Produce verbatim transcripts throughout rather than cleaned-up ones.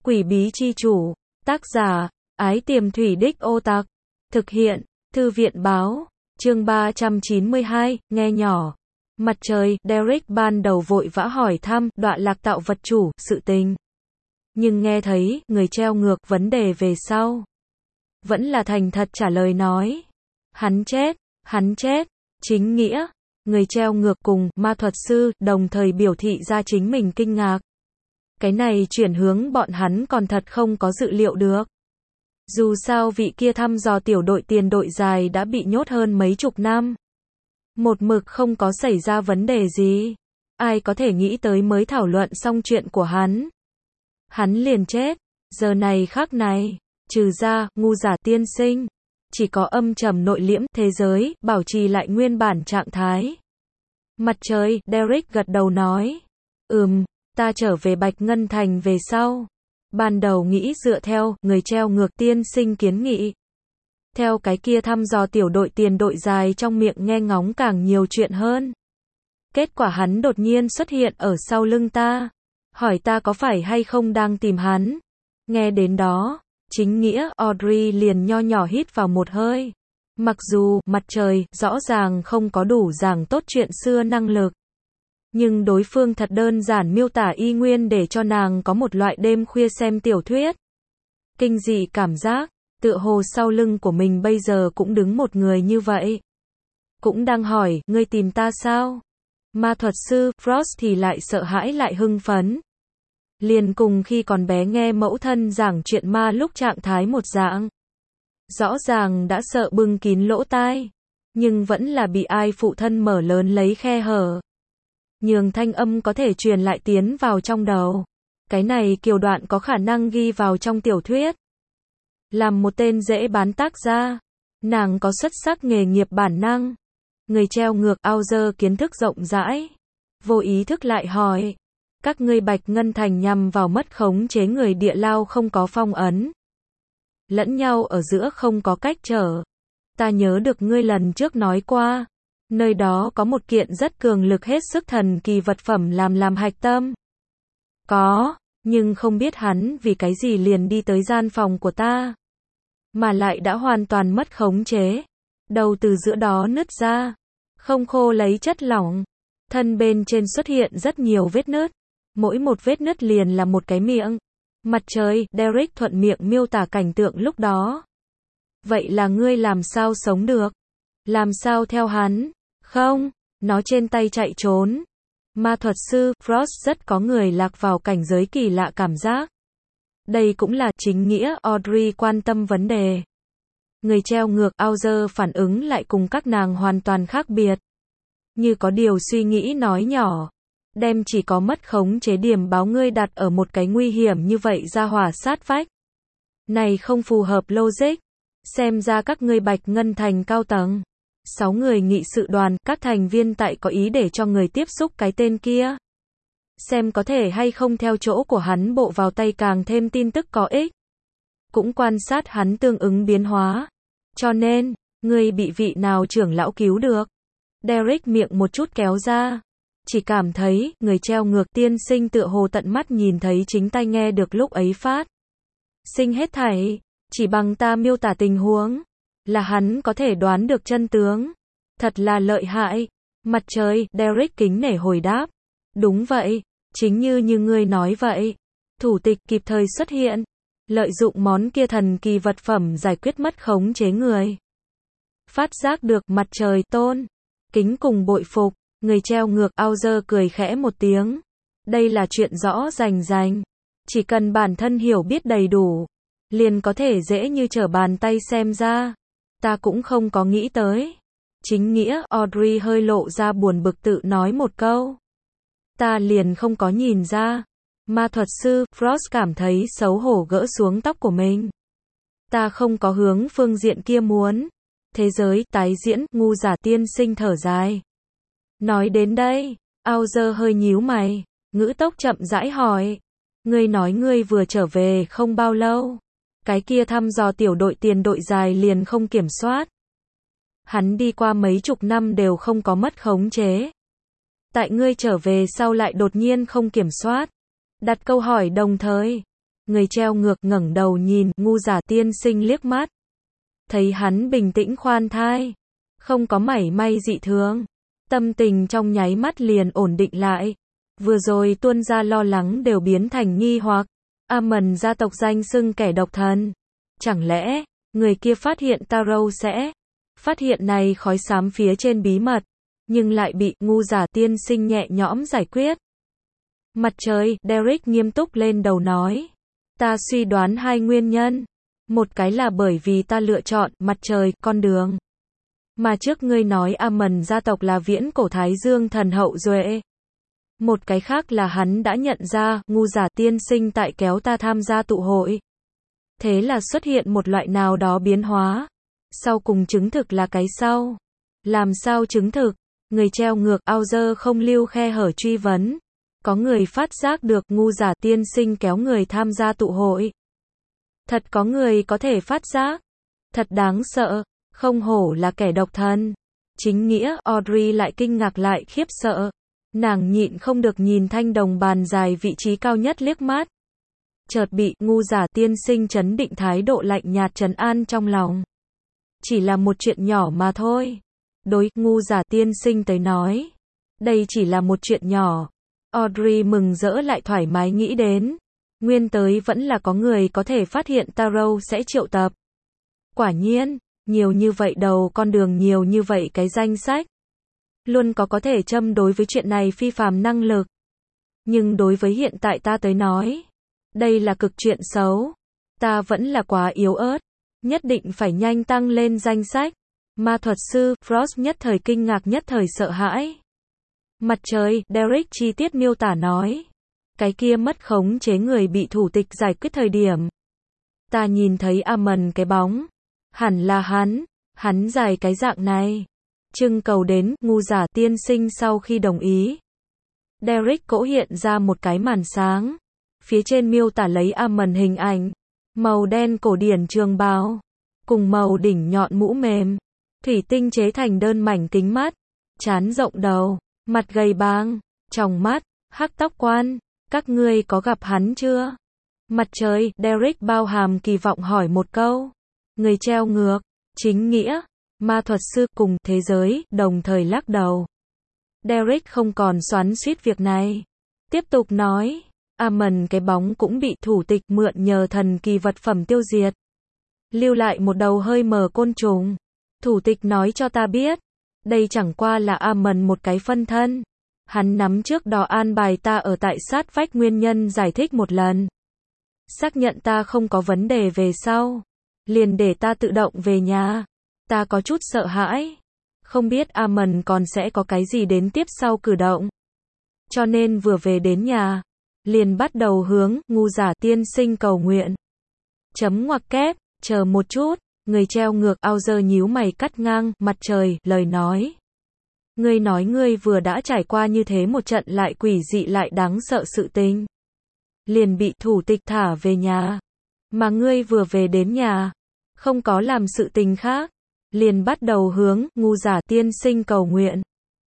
Quỷ bí chi chủ. Tác giả, Ái Tiềm Thủy Đích Ô Tặc. Thực hiện, Thư viện báo. Chương ba trăm chín mươi hai, nghe nhỏ. Mặt trời, Derek ban đầu vội vã hỏi thăm, đọa lạc tạo vật chủ, sự tình. Nhưng nghe thấy, người treo ngược vấn đề về sau. Vẫn là thành thật trả lời nói. Hắn chết, hắn chết, chính nghĩa. Người treo ngược cùng, ma thuật sư, đồng thời biểu thị ra chính mình kinh ngạc. Cái này chuyển hướng bọn hắn còn thật không có dự liệu được. Dù sao vị kia thăm dò tiểu đội tiền đội dài đã bị nhốt hơn mấy chục năm. Một mực không có xảy ra vấn đề gì. Ai có thể nghĩ tới mới thảo luận xong chuyện của hắn. Hắn liền chết. Giờ này khắc này, trừ ra, ngu giả tiên sinh. Chỉ có âm trầm nội liễm, thế giới, bảo trì lại nguyên bản trạng thái. Mặt trời, Derek gật đầu nói. Ừm, ta trở về Bạch Ngân Thành về sau. Ban đầu nghĩ dựa theo, người treo ngược tiên sinh kiến nghị. Theo cái kia thăm dò tiểu đội tiền đội dài trong miệng nghe ngóng càng nhiều chuyện hơn. Kết quả hắn đột nhiên xuất hiện ở sau lưng ta. Hỏi ta có phải hay không đang tìm hắn. Nghe đến đó, chính nghĩa, Audrey liền nho nhỏ hít vào một hơi. Mặc dù, mặt trời, rõ ràng không có đủ giảng tốt chuyện xưa năng lực. Nhưng đối phương thật đơn giản miêu tả y nguyên để cho nàng có một loại đêm khuya xem tiểu thuyết. Kinh dị cảm giác, tựa hồ sau lưng của mình bây giờ cũng đứng một người như vậy. Cũng đang hỏi, ngươi tìm ta sao? Ma thuật sư, Frost thì lại sợ hãi lại hưng phấn. Liền cùng khi còn bé nghe mẫu thân giảng chuyện ma lúc trạng thái một dạng. Rõ ràng đã sợ bưng kín lỗ tai. Nhưng vẫn là bị ai phụ thân mở lớn lấy khe hở. Nhường thanh âm có thể truyền lại tiến vào trong đầu. Cái này kiều đoạn có khả năng ghi vào trong tiểu thuyết. Làm một tên dễ bán tác gia. Nàng có xuất sắc nghề nghiệp bản năng. Người treo ngược Auger kiến thức rộng rãi. Vô ý thức lại hỏi. Các ngươi Bạch Ngân Thành nhằm vào mất khống chế người địa lao không có phong ấn. Lẫn nhau ở giữa không có cách trở. Ta nhớ được ngươi lần trước nói qua. Nơi đó có một kiện rất cường lực hết sức thần kỳ vật phẩm làm làm hạch tâm. Có, nhưng không biết hắn vì cái gì liền đi tới gian phòng của ta. Mà lại đã hoàn toàn mất khống chế. Đầu từ giữa đó nứt ra. Không khô lấy chất lỏng. Thân bên trên xuất hiện rất nhiều vết nứt. Mỗi một vết nứt liền là một cái miệng. Mặt trời, Derek thuận miệng miêu tả cảnh tượng lúc đó. Vậy là ngươi làm sao sống được? Làm sao theo hắn? Không, nó trên tay chạy trốn. Ma thuật sư, Frost rất có người lạc vào cảnh giới kỳ lạ cảm giác. Đây cũng là chính nghĩa, Audrey quan tâm vấn đề. Người treo ngược, Auger phản ứng lại cùng các nàng hoàn toàn khác biệt. Như có điều suy nghĩ nói nhỏ. Đem chỉ có mất khống chế điểm báo ngươi đặt ở một cái nguy hiểm như vậy ra hỏa sát vách. Này không phù hợp logic. Xem ra các ngươi Bạch Ngân Thành cao tầng. Sáu người nghị sự đoàn, các thành viên tại có ý để cho người tiếp xúc cái tên kia. Xem có thể hay không theo chỗ của hắn bộ vào tay càng thêm tin tức có ích. Cũng quan sát hắn tương ứng biến hóa. Cho nên, ngươi bị vị nào trưởng lão cứu được? Derek miệng một chút kéo ra. Chỉ cảm thấy, người treo ngược tiên sinh tựa hồ tận mắt nhìn thấy chính tai nghe được lúc ấy phát. Sinh hết thảy, chỉ bằng ta miêu tả tình huống. Là hắn có thể đoán được chân tướng. Thật là lợi hại. Mặt trời, Derek kính nể hồi đáp. Đúng vậy, chính như như ngươi nói vậy. Thủ tịch kịp thời xuất hiện. Lợi dụng món kia thần kỳ vật phẩm giải quyết mất khống chế người. Phát giác được mặt trời tôn. Kính cùng bội phục. Người treo ngược Auger cười khẽ một tiếng. Đây là chuyện rõ rành rành. Chỉ cần bản thân hiểu biết đầy đủ. Liền có thể dễ như trở bàn tay xem ra. Ta cũng không có nghĩ tới. Chính nghĩa, Audrey hơi lộ ra buồn bực tự nói một câu. Ta liền không có nhìn ra. Ma thuật sư, Frost cảm thấy xấu hổ gỡ xuống tóc của mình. Ta không có hướng phương diện kia muốn. Thế giới, tái diễn, ngu giả tiên sinh thở dài. Nói đến đây, Auger hơi nhíu mày. Ngữ tốc chậm rãi hỏi. Ngươi nói ngươi vừa trở về không bao lâu. Cái kia thăm dò tiểu đội tiền đội dài liền không kiểm soát. Hắn đi qua mấy chục năm đều không có mất khống chế. Tại ngươi trở về sau lại đột nhiên không kiểm soát. Đặt câu hỏi đồng thời. Người treo ngược ngẩng đầu nhìn Ngu Giả tiên sinh liếc mắt. Thấy hắn bình tĩnh khoan thai, không có mảy may dị thường. Tâm tình trong nháy mắt liền ổn định lại. Vừa rồi tuôn ra lo lắng đều biến thành nghi hoặc. Amon gia tộc danh xưng kẻ độc thần. Chẳng lẽ, người kia phát hiện Taro sẽ phát hiện này khói xám phía trên bí mật, nhưng lại bị Ngu Giả tiên sinh nhẹ nhõm giải quyết. Mặt trời, Derek nghiêm túc lên đầu nói. Ta suy đoán hai nguyên nhân. Một cái là bởi vì ta lựa chọn mặt trời, con đường. Mà trước ngươi nói Amon gia tộc là viễn cổ Thái Dương thần hậu duệ. Một cái khác là hắn đã nhận ra Ngu Giả tiên sinh tại kéo ta tham gia tụ hội. Thế là xuất hiện một loại nào đó biến hóa. Sau cùng chứng thực là cái sau. Làm sao chứng thực? Người treo ngược Auger không lưu khe hở truy vấn. Có người phát giác được Ngu Giả tiên sinh kéo người tham gia tụ hội. Thật có người có thể phát giác. Thật đáng sợ. Không hổ là kẻ độc thân. Chính nghĩa, Audrey lại kinh ngạc lại khiếp sợ. Nàng nhịn không được nhìn thanh đồng bàn dài vị trí cao nhất liếc mắt. Chợt bị Ngu Giả tiên sinh trấn định thái độ lạnh nhạt trấn an trong lòng. Chỉ là một chuyện nhỏ mà thôi. Đối Ngu Giả tiên sinh tới nói. Đây chỉ là một chuyện nhỏ. Audrey mừng rỡ lại thoải mái nghĩ đến. Nguyên tới vẫn là có người có thể phát hiện Taro sẽ triệu tập. Quả nhiên, nhiều như vậy đầu con đường nhiều như vậy cái danh sách. Luôn có có thể châm đối với chuyện này phi phàm năng lực. Nhưng đối với hiện tại ta tới nói. Đây là cực chuyện xấu. Ta vẫn là quá yếu ớt. Nhất định phải nhanh tăng lên danh sách. Ma thuật sư, Frost nhất thời kinh ngạc nhất thời sợ hãi. Mặt trời, Derek chi tiết miêu tả nói. Cái kia mất khống chế người bị thủ tịch giải quyết thời điểm. Ta nhìn thấy Amon cái bóng. Hẳn là hắn. Hắn dài cái dạng này. Trưng cầu đến, Ngu Giả tiên sinh sau khi đồng ý. Derek cỗ hiện ra một cái màn sáng. Phía trên miêu tả lấy Amon hình ảnh. Màu đen cổ điển trường bào. Cùng màu đỉnh nhọn mũ mềm. Thủy tinh chế thành đơn mảnh kính mắt. Trán rộng đầu. Mặt gầy bang. Tròng mắt. Hắc tóc quan. Các ngươi có gặp hắn chưa? Mặt trời, Derek bao hàm kỳ vọng hỏi một câu. Người treo ngược. Chính nghĩa. Ma thuật sư cùng thế giới đồng thời lắc đầu. Derek không còn xoắn xuýt việc này. Tiếp tục nói. Amon cái bóng cũng bị thủ tịch mượn nhờ thần kỳ vật phẩm tiêu diệt. Lưu lại một đầu hơi mờ côn trùng. Thủ tịch nói cho ta biết. Đây chẳng qua là Amon một cái phân thân. Hắn nắm trước đó an bài ta ở tại sát vách nguyên nhân giải thích một lần. Xác nhận ta không có vấn đề về sau. Liền để ta tự động về nhà. Ta có chút sợ hãi. Không biết Amon còn sẽ có cái gì đến tiếp sau cử động. Cho nên vừa về đến nhà. Liền bắt đầu hướng Ngu Giả tiên sinh cầu nguyện. Chấm ngoặc kép, chờ một chút. Người treo ngược Auger nhíu mày cắt ngang, mặt trời, lời nói. Ngươi nói ngươi vừa đã trải qua như thế một trận lại quỷ dị lại đáng sợ sự tình. Liền bị thủ tịch thả về nhà. Mà ngươi vừa về đến nhà. Không có làm sự tình khác. Liền bắt đầu hướng Ngu Giả tiên sinh cầu nguyện.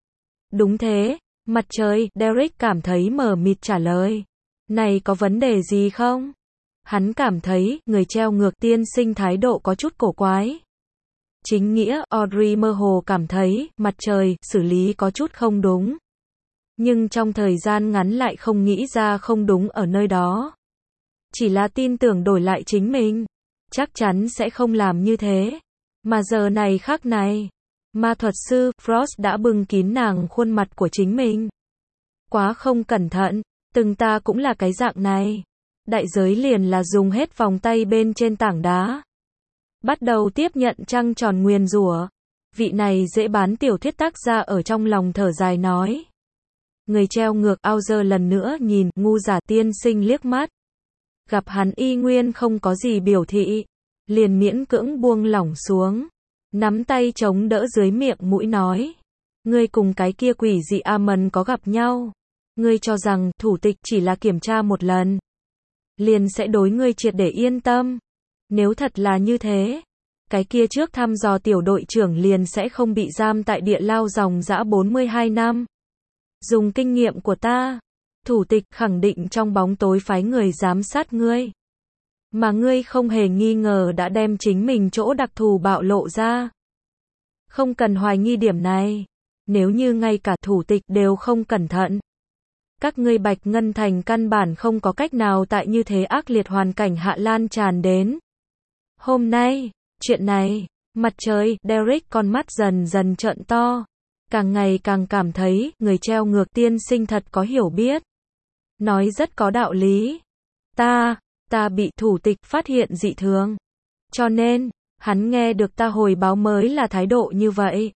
Đúng thế. Mặt trời, Derek cảm thấy mờ mịt trả lời. Này có vấn đề gì không? Hắn cảm thấy, người treo ngược tiên sinh thái độ có chút cổ quái. Chính nghĩa, Audrey mơ hồ cảm thấy, mặt trời, xử lý có chút không đúng. Nhưng trong thời gian ngắn lại không nghĩ ra không đúng ở nơi đó. Chỉ là tin tưởng đổi lại chính mình. Chắc chắn sẽ không làm như thế. Mà giờ này khác này. Ma thuật sư, Frost đã bưng kín nàng khuôn mặt của chính mình. Quá không cẩn thận. Từng ta cũng là cái dạng này. Đại giới liền là dùng hết vòng tay bên trên tảng đá. Bắt đầu tiếp nhận trăng tròn nguyền rủa. Vị này dễ bán tiểu thuyết tác gia ở trong lòng thở dài nói. Người treo ngược Auger lần nữa nhìn Ngu Giả tiên sinh liếc mắt. Gặp hắn y nguyên không có gì biểu thị. Liền miễn cưỡng buông lỏng xuống. Nắm tay chống đỡ dưới miệng mũi nói. Ngươi cùng cái kia quỷ dị Amon có gặp nhau. Ngươi cho rằng thủ tịch chỉ là kiểm tra một lần. Liền sẽ đối ngươi triệt để yên tâm. Nếu thật là như thế. Cái kia trước thăm dò tiểu đội trưởng liền sẽ không bị giam tại địa lao dòng dã bốn mươi hai năm. Dùng kinh nghiệm của ta. Thủ tịch khẳng định trong bóng tối phái người giám sát ngươi. mà ngươi không hề nghi ngờ đã đem chính mình chỗ đặc thù bạo lộ ra. Không cần hoài nghi điểm này. Nếu như ngay cả thủ tịch đều không cẩn thận, các ngươi Bạch Ngân Thành căn bản không có cách nào tại như thế ác liệt hoàn cảnh hạ lan tràn đến. Hôm nay, chuyện này, mặt trời, Derek con mắt dần dần trợn to. Càng ngày càng cảm thấy, người treo ngược tiên sinh thật có hiểu biết. Nói rất có đạo lý. Ta, ta bị thủ tịch phát hiện dị thường. Cho nên, hắn nghe được ta hồi báo mới là thái độ như vậy.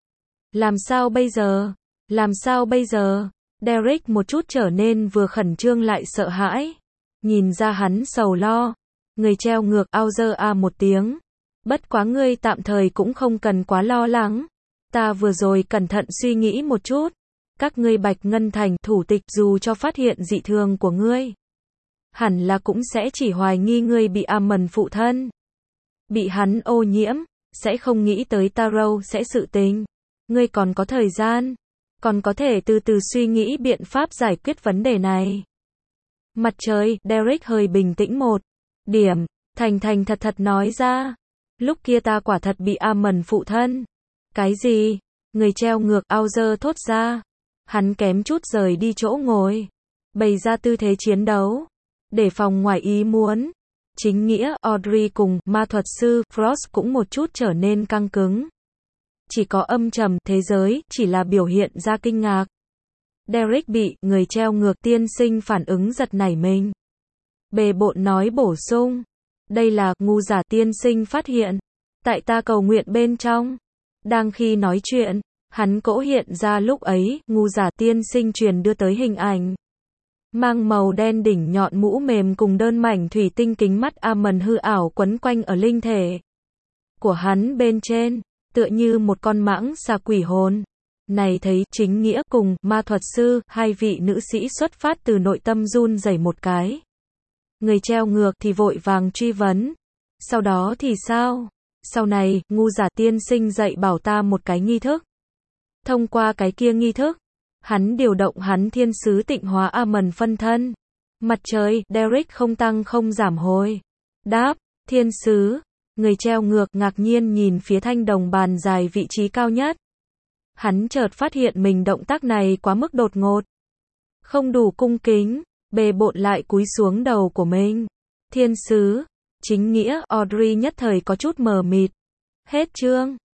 Làm sao bây giờ? Làm sao bây giờ? Derek một chút trở nên vừa khẩn trương lại sợ hãi. Nhìn ra hắn sầu lo. Người treo ngược Auger a một tiếng. Bất quá ngươi tạm thời cũng không cần quá lo lắng. Ta vừa rồi cẩn thận suy nghĩ một chút. Các ngươi Bạch Ngân Thành thủ tịch dù cho phát hiện dị thường của ngươi, hẳn là cũng sẽ chỉ hoài nghi ngươi bị Amon phụ thân. Bị hắn ô nhiễm, sẽ không nghĩ tới Taro sẽ sự tình. Ngươi còn có thời gian, còn có thể từ từ suy nghĩ biện pháp giải quyết vấn đề này. Mặt trời, Derek hơi bình tĩnh một điểm, thành thành thật thật nói ra. Lúc kia ta quả thật bị Amon phụ thân. Cái gì? Người treo ngược Auger thốt ra. Hắn kém chút rời đi chỗ ngồi, bày ra tư thế chiến đấu, để phòng ngoài ý muốn. Chính nghĩa, Audrey cùng ma thuật sư Frost cũng một chút trở nên căng cứng. Chỉ có âm trầm, thế giới, chỉ là biểu hiện ra kinh ngạc. Derek bị người treo ngược tiên sinh phản ứng giật nảy mình. Bề bộn nói bổ sung. Đây là, ngu giả tiên sinh phát hiện. Tại ta cầu nguyện bên trong. Đang khi nói chuyện, hắn cỗ hiện ra lúc ấy, ngu giả tiên sinh truyền đưa tới hình ảnh. Mang màu đen đỉnh nhọn mũ mềm cùng đơn mảnh thủy tinh kính mắt Amon hư ảo quấn quanh ở linh thể của hắn bên trên, tựa như một con mãng xà quỷ hồn. Này thấy chính nghĩa cùng ma thuật sư, hai vị nữ sĩ xuất phát từ nội tâm run rẩy một cái. Người treo ngược thì vội vàng truy vấn. Sau đó thì sao? Sau này, ngu giả tiên sinh dạy bảo ta một cái nghi thức. Thông qua cái kia nghi thức, hắn điều động hắn thiên sứ tịnh hóa Amon phân thân. Mặt trời, Derek không tăng không giảm hồi. Đáp, thiên sứ. Người treo ngược ngạc nhiên nhìn phía thanh đồng bàn dài vị trí cao nhất. Hắn chợt phát hiện mình động tác này quá mức đột ngột. Không đủ cung kính, bề bộn lại cúi xuống đầu của mình. Thiên sứ, chính nghĩa, Audrey nhất thời có chút mờ mịt. Hết chương.